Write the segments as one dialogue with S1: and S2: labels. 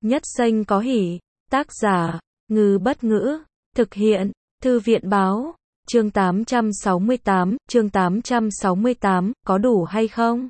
S1: Nhất Xanh có hỉ. Tác giả, Ngư Bất Ngữ. Thực hiện, Thư viện Báo. Chương 868, có đủ hay không?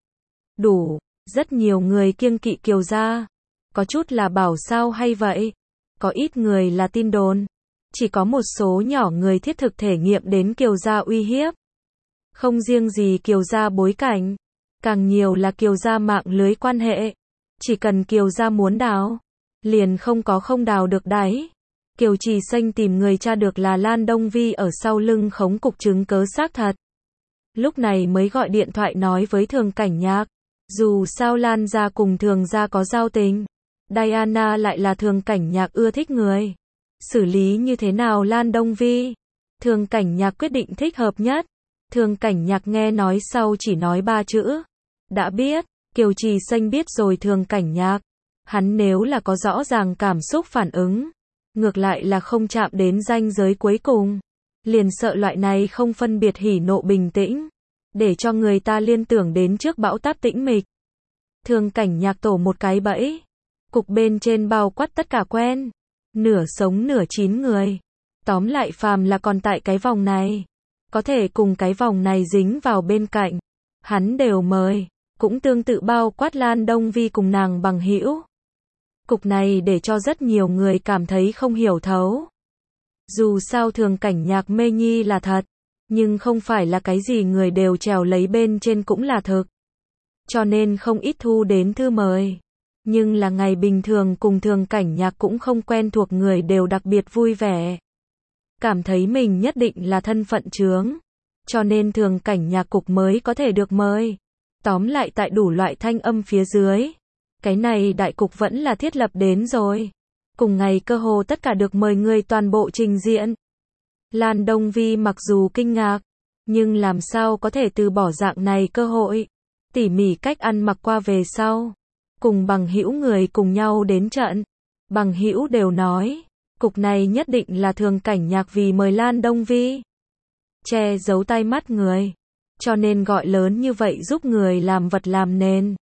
S1: Đủ, rất nhiều người kiêng kỵ Kiều gia. Có chút là bảo sao hay vậy. Có ít người là tin đồn. Chỉ có một số nhỏ người thiết thực thể nghiệm đến Kiều gia uy hiếp. Không riêng gì Kiều gia bối cảnh, càng nhiều là Kiều gia mạng lưới quan hệ. Chỉ cần Kiều gia muốn đào, liền không đào được đáy. Kiều Trì Xanh tìm người tra được là Lan Đông Vi ở sau lưng khống cục chứng cớ xác thật. Lúc này mới gọi điện thoại nói với Thường Cảnh Nhạc. Dù sao Lan gia cùng Thường gia có giao tình, Diana lại là Thường Cảnh Nhạc ưa thích người. Xử lý như thế nào Lan Đông Vi? Thường Cảnh Nhạc quyết định thích hợp nhất. Thường Cảnh Nhạc nghe nói sau chỉ nói 3 chữ. Đã biết. Kiều Trì Xanh biết rồi Thường Cảnh Nhạc. Hắn nếu là có rõ ràng cảm xúc phản ứng, ngược lại là không chạm đến ranh giới cuối cùng. Liền sợ loại này không phân biệt hỉ nộ bình tĩnh, để cho người ta liên tưởng đến trước bão táp tĩnh mịch. Thường Cảnh Nhạc tổ một cái bẫy. Cục bên trên bao quát tất cả quen, nửa sống nửa chín người. Tóm lại phàm là còn tại cái vòng này, có thể cùng cái vòng này dính vào bên cạnh, hắn đều mời. Cũng tương tự bao quát Lan Đông Vi cùng nàng bằng hữu. Cục này để cho rất nhiều người cảm thấy không hiểu thấu. Dù sao Thường Cảnh Nhạc mê nhi là thật, nhưng không phải là cái gì người đều trèo lấy bên trên cũng là thực. Cho nên không ít thu đến thư mời. Nhưng là ngày bình thường cùng Thường Cảnh Nhạc cũng không quen thuộc người đều đặc biệt vui vẻ. Cảm thấy mình nhất định là thân phận chướng. Cho nên Thường Cảnh Nhạc cục mới có thể được mời. Tóm lại tại đủ loại thanh âm phía dưới, cái này đại cục vẫn là thiết lập đến rồi. Cùng ngày cơ hồ tất cả được mời người toàn bộ trình diện. Lan Đông Vi mặc dù kinh ngạc, nhưng làm sao có thể từ bỏ dạng này cơ hội. Tỉ mỉ cách ăn mặc qua về sau, cùng bằng hữu người cùng nhau đến trận. Bằng hữu đều nói, cục này nhất định là Thường Cảnh Nhạc vì mời Lan Đông Vi. Che giấu tai mắt người. Cho nên gọi lớn như vậy giúp người làm vật làm nền.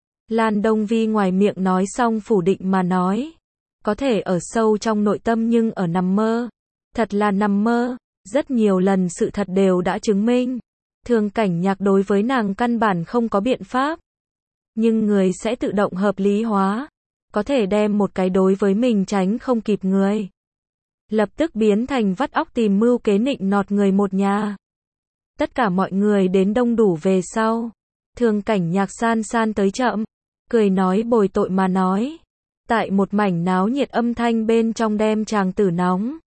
S1: Lan Đông Vi ngoài miệng nói xong phủ định mà nói. Có thể ở sâu trong nội tâm nhưng ở nằm mơ. Thật là nằm mơ. Rất nhiều lần sự thật đều đã chứng minh. Thường Cảnh Nhạc đối với nàng căn bản không có biện pháp. Nhưng người sẽ tự động hợp lý hóa. Có thể đem một cái đối với mình tránh không kịp người. Lập tức biến thành vắt óc tìm mưu kế nịnh nọt người một nhà. Tất cả mọi người đến đông đủ về sau. Thường Cảnh Nhạc san san tới chậm. Cười nói bồi tội mà nói. Tại một mảnh náo nhiệt âm thanh bên trong đem chàng tử nóng.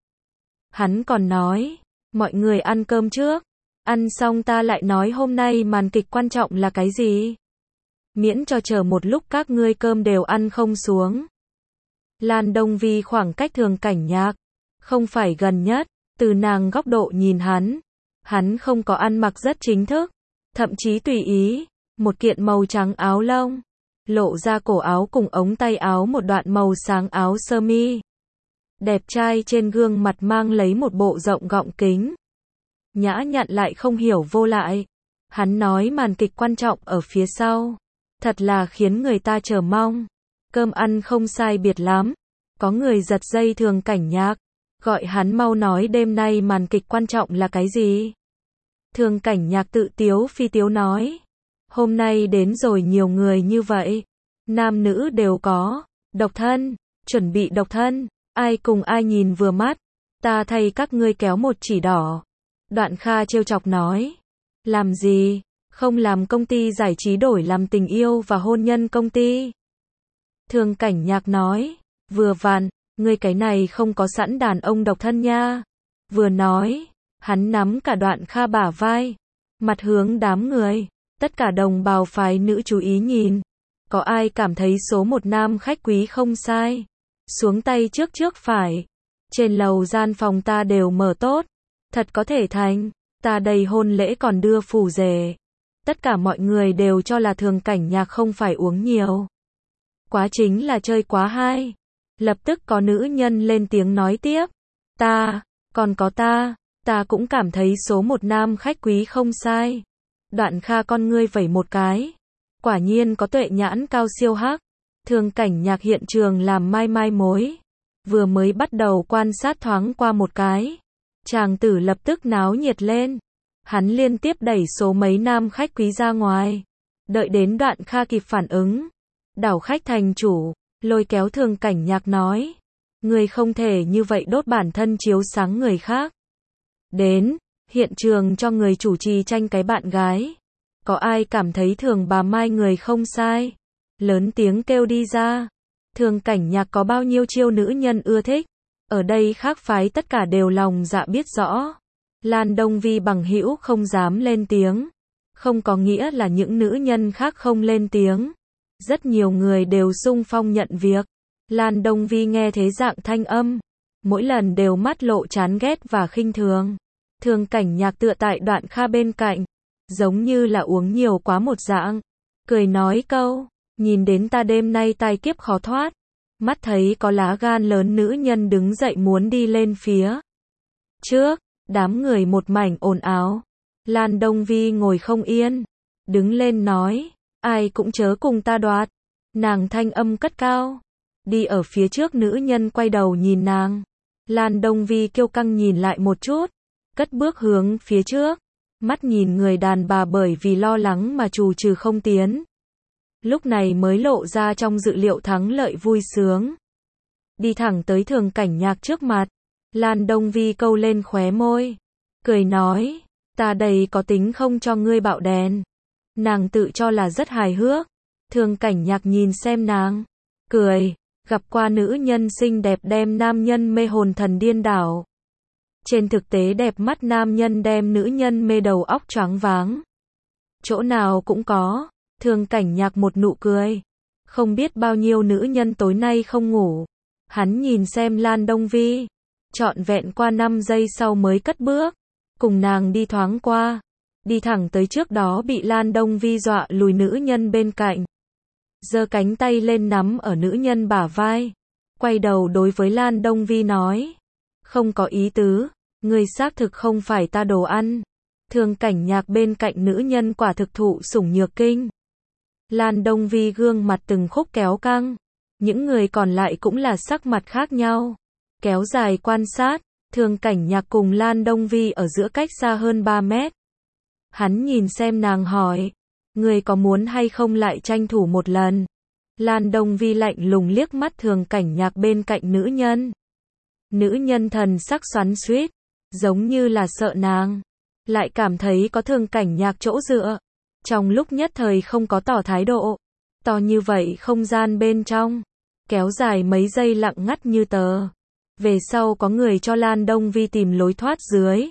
S1: Hắn còn nói. Mọi người ăn cơm trước. Ăn xong ta lại nói hôm nay màn kịch quan trọng là cái gì. Miễn cho chờ một lúc các ngươi cơm đều ăn không xuống. Lan Đông Vi khoảng cách Thường Cảnh Nhạc. Không phải gần nhất. Từ nàng góc độ nhìn hắn. Hắn không có ăn mặc rất chính thức, thậm chí tùy ý, một kiện màu trắng áo lông, lộ ra cổ áo cùng ống tay áo một đoạn màu sáng áo sơ mi. Đẹp trai trên gương mặt mang lấy một bộ rộng gọng kính. Nhã nhặn lại không hiểu vô lại. Hắn nói màn kịch quan trọng ở phía sau. Thật là khiến người ta chờ mong. Cơm ăn không sai biệt lắm. Có người giật dây Thường Cảnh Nhạc. Gọi hắn mau nói đêm nay màn kịch quan trọng là cái gì? Thường Cảnh Nhạc tự tiếu phi tiếu nói. Hôm nay đến rồi nhiều người như vậy. Nam nữ đều có. Độc thân. Chuẩn bị độc thân. Ai cùng ai nhìn vừa mắt. Ta thay các ngươi kéo một chỉ đỏ. Đoạn Kha trêu chọc nói. Làm gì? Không làm công ty giải trí đổi làm tình yêu và hôn nhân công ty. Thường Cảnh Nhạc nói. Vừa vặn. Ngươi cái này không có sẵn đàn ông độc thân nha. Vừa nói, hắn nắm cả Đoạn Kha bả vai, mặt hướng đám người, tất cả đồng bào phái nữ chú ý nhìn. Có ai cảm thấy số một nam khách quý không sai? Xuống tay trước phải. Trên lầu gian phòng ta đều mở tốt. Thật có thể thành. Ta đây hôn lễ còn đưa phù rể. Tất cả mọi người đều cho là Thường Cảnh Nhạc không phải uống nhiều. Quá chính là chơi quá hay. Lập tức có nữ nhân lên tiếng nói tiếp. Còn có ta cũng cảm thấy số một nam khách quý không sai. Đoạn Kha con ngươi vẩy một cái. Quả nhiên có tuệ nhãn cao siêu hắc. Thường Cảnh Nhạc hiện trường làm mai mối. Vừa mới bắt đầu quan sát thoáng qua một cái. Chàng tử lập tức náo nhiệt lên. Hắn liên tiếp đẩy số mấy nam khách quý ra ngoài. Đợi đến Đoạn Kha kịp phản ứng. Đảo khách thành chủ, lôi kéo Thường Cảnh Nhạc nói. Người không thể như vậy đốt bản thân chiếu sáng người khác. Đến, hiện trường cho người chủ trì tranh cái bạn gái. Có ai cảm thấy Thường bà Mai người không sai? Lớn tiếng kêu đi ra. Thường Cảnh Nhạc có bao nhiêu chiêu nữ nhân ưa thích. Ở đây khác phái tất cả đều lòng dạ biết rõ. Lan Đông Vi bằng hữu không dám lên tiếng. Không có nghĩa là những nữ nhân khác không lên tiếng. Rất nhiều người đều xung phong nhận việc. Lan Đông Vi nghe thế dạng thanh âm. Mỗi lần đều mắt lộ chán ghét và khinh thường. Thường Cảnh Nhạc tựa tại Đoạn Kha bên cạnh. Giống như là uống nhiều quá một dạng. Cười nói câu, nhìn đến ta đêm nay tai kiếp khó thoát. Mắt thấy có lá gan lớn nữ nhân đứng dậy muốn đi lên phía trước. Đám người một mảnh ồn ào. Lan Đông Vi ngồi không yên. Đứng lên nói, ai cũng chớ cùng ta đoạt. Nàng thanh âm cất cao. Đi ở phía trước nữ nhân quay đầu nhìn nàng. Lan Đông Vi kiêu căng nhìn lại một chút. Cất bước hướng phía trước. Mắt nhìn người đàn bà bởi vì lo lắng mà trù trừ không tiến. Lúc này mới lộ ra trong dự liệu thắng lợi vui sướng. Đi thẳng tới Thường Cảnh Nhạc trước mặt. Lan Đông Vi câu lên khóe môi. Cười nói, ta đây có tính không cho ngươi bạo đèn. Nàng tự cho là rất hài hước. Thường Cảnh Nhạc nhìn xem nàng. Cười, gặp qua nữ nhân xinh đẹp đem nam nhân mê hồn thần điên đảo. Trên thực tế đẹp mắt nam nhân đem nữ nhân mê đầu óc choáng váng. Chỗ nào cũng có. Thường Cảnh Nhạc một nụ cười. Không biết bao nhiêu nữ nhân tối nay không ngủ. Hắn nhìn xem Lan Đông Vi. Trọn vẹn qua 5 giây sau mới cất bước. Cùng nàng đi thoáng qua. Đi thẳng tới trước đó bị Lan Đông Vi dọa lùi nữ nhân bên cạnh. Giơ cánh tay lên nắm ở nữ nhân bả vai. Quay đầu đối với Lan Đông Vi nói. Không có ý tứ. Người xác thực không phải ta đồ ăn. Thường Cảnh Nhạc bên cạnh nữ nhân quả thực thụ sủng nhược kinh. Lan Đông Vi gương mặt từng khúc kéo căng. Những người còn lại cũng là sắc mặt khác nhau. Kéo dài quan sát. Thường Cảnh Nhạc cùng Lan Đông Vi ở giữa cách xa hơn 3 mét. Hắn nhìn xem nàng hỏi. Người có muốn hay không lại tranh thủ một lần? Lan Đông Vi lạnh lùng liếc mắt Thường Cảnh Nhạc bên cạnh nữ nhân. Nữ nhân thần sắc xoắn xuýt. Giống như là sợ nàng. Lại cảm thấy có Thường Cảnh Nhạc chỗ dựa. Trong lúc nhất thời không có tỏ thái độ. To như vậy không gian bên trong. Kéo dài mấy giây lặng ngắt như tờ. Về sau có người cho Lan Đông Vi tìm lối thoát dưới.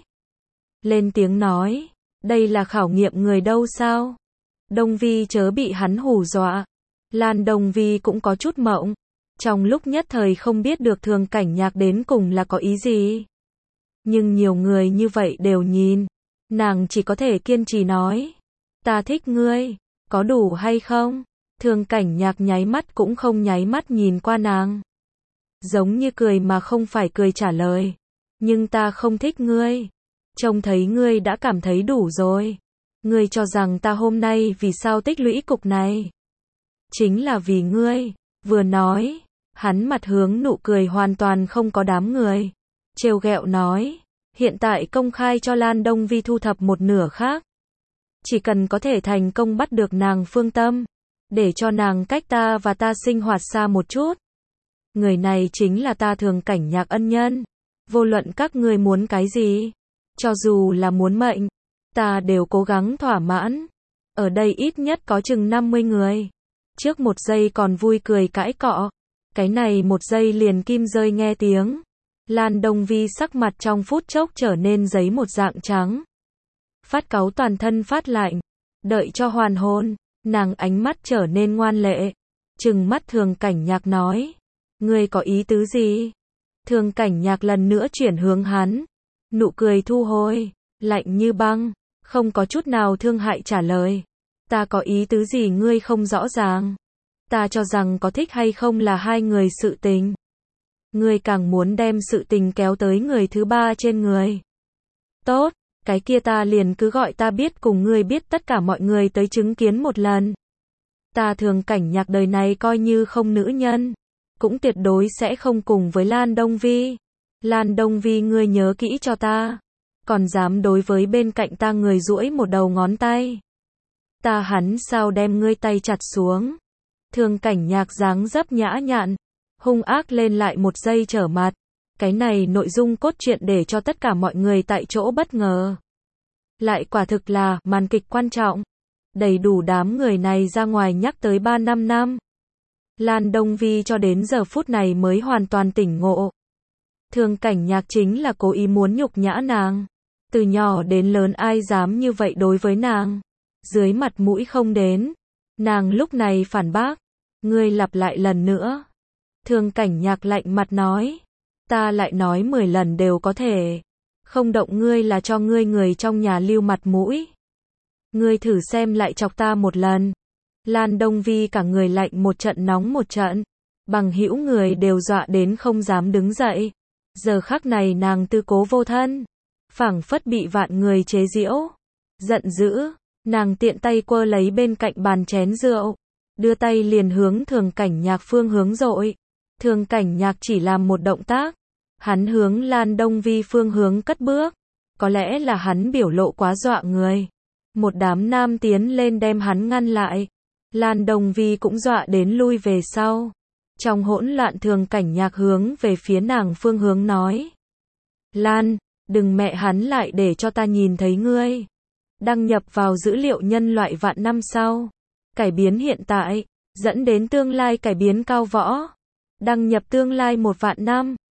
S1: Lên tiếng nói. Đây là khảo nghiệm người đâu sao? Đông Vi chớ bị hắn hù dọa. Lan Đông Vi cũng có chút mộng. Trong lúc nhất thời không biết được Thường Cảnh Nhạc đến cùng là có ý gì. Nhưng nhiều người như vậy đều nhìn. Nàng chỉ có thể kiên trì nói. Ta thích ngươi. Có đủ hay không? Thường Cảnh Nhạc nháy mắt cũng không nháy mắt nhìn qua nàng. Giống như cười mà không phải cười trả lời. Nhưng ta không thích ngươi. Trông thấy ngươi đã cảm thấy đủ rồi. Ngươi cho rằng ta hôm nay vì sao tích lũy cục này? Chính là vì ngươi. Vừa nói, hắn mặt hướng nụ cười hoàn toàn không có đám người. Trêu ghẹo nói, hiện tại công khai cho Lan Đông Vi thu thập một nửa khác. Chỉ cần có thể thành công bắt được nàng phương tâm. Để cho nàng cách ta và ta sinh hoạt xa một chút. Người này chính là ta Thường Cảnh Nhạc ân nhân. Vô luận các ngươi muốn cái gì. Cho dù là muốn mệnh. Ta đều cố gắng thỏa mãn. Ở đây ít nhất có chừng 50 người. Trước một giây còn vui cười cãi cọ. Cái này một giây liền kim rơi nghe tiếng. Lan Đông Vi sắc mặt trong phút chốc trở nên giấy một dạng trắng. Phát cáu toàn thân phát lạnh. Đợi cho hoàn hồn. Nàng ánh mắt trở nên ngoan lệ. Trừng mắt Thường Cảnh Nhạc nói. Ngươi có ý tứ gì? Thường Cảnh Nhạc lần nữa chuyển hướng hắn. Nụ cười thu hồi. Lạnh như băng. Không có chút nào thương hại trả lời. Ta có ý tứ gì ngươi không rõ ràng. Ta cho rằng có thích hay không là hai người sự tình. Ngươi càng muốn đem sự tình kéo tới người thứ ba trên người. Tốt, cái kia ta liền cứ gọi ta biết cùng ngươi biết tất cả mọi người tới chứng kiến một lần. Ta Thường Cảnh Nhạc đời này coi như không nữ nhân, cũng tuyệt đối sẽ không cùng với Lan Đông Vi. Lan Đông Vi ngươi nhớ kỹ cho ta, còn dám đối với bên cạnh ta người duỗi một đầu ngón tay. Ta hắn sao đem ngươi tay chặt xuống. Thường Cảnh Nhạc dáng dấp nhã nhặn, hung ác lên lại một giây trở mặt. Cái này nội dung cốt truyện để cho tất cả mọi người tại chỗ bất ngờ. Lại quả thực là màn kịch quan trọng. Đầy đủ đám người này ra ngoài nhắc tới 3-5 năm. Lan Đông Vi cho đến giờ phút này mới hoàn toàn tỉnh ngộ. Thường Cảnh Nhạc chính là cố ý muốn nhục nhã nàng. Từ nhỏ đến lớn ai dám như vậy đối với nàng. Dưới mặt mũi không đến. Nàng lúc này phản bác. Ngươi lặp lại lần nữa. Thường Cảnh Nhạc lạnh mặt nói. Ta lại nói 10 lần đều có thể. Không động ngươi là cho ngươi người trong nhà lưu mặt mũi. Ngươi thử xem lại chọc ta một lần. Lan Đông Vi cả người lạnh một trận nóng một trận. Bằng hữu người đều dọa đến không dám đứng dậy. Giờ khắc này nàng tư cố vô thân. Phảng phất bị vạn người chế giễu. Giận dữ, nàng tiện tay quơ lấy bên cạnh bàn chén rượu. Đưa tay liền hướng Thường Cảnh Nhạc phương hướng dội. Thường Cảnh Nhạc chỉ làm một động tác. Hắn hướng Lan Đông Vi phương hướng cất bước. Có lẽ là hắn biểu lộ quá dọa người. Một đám nam tiến lên đem hắn ngăn lại. Lan Đông Vi cũng dọa đến lui về sau. Trong hỗn loạn Thường Cảnh Nhạc hướng về phía nàng phương hướng nói. Lan, đừng mẹ hắn lại để cho ta nhìn thấy ngươi. Đăng nhập vào dữ liệu nhân loại vạn năm sau. Cải biến hiện tại, dẫn đến tương lai cải biến cao võ. Đăng nhập tương lai 1 vạn năm.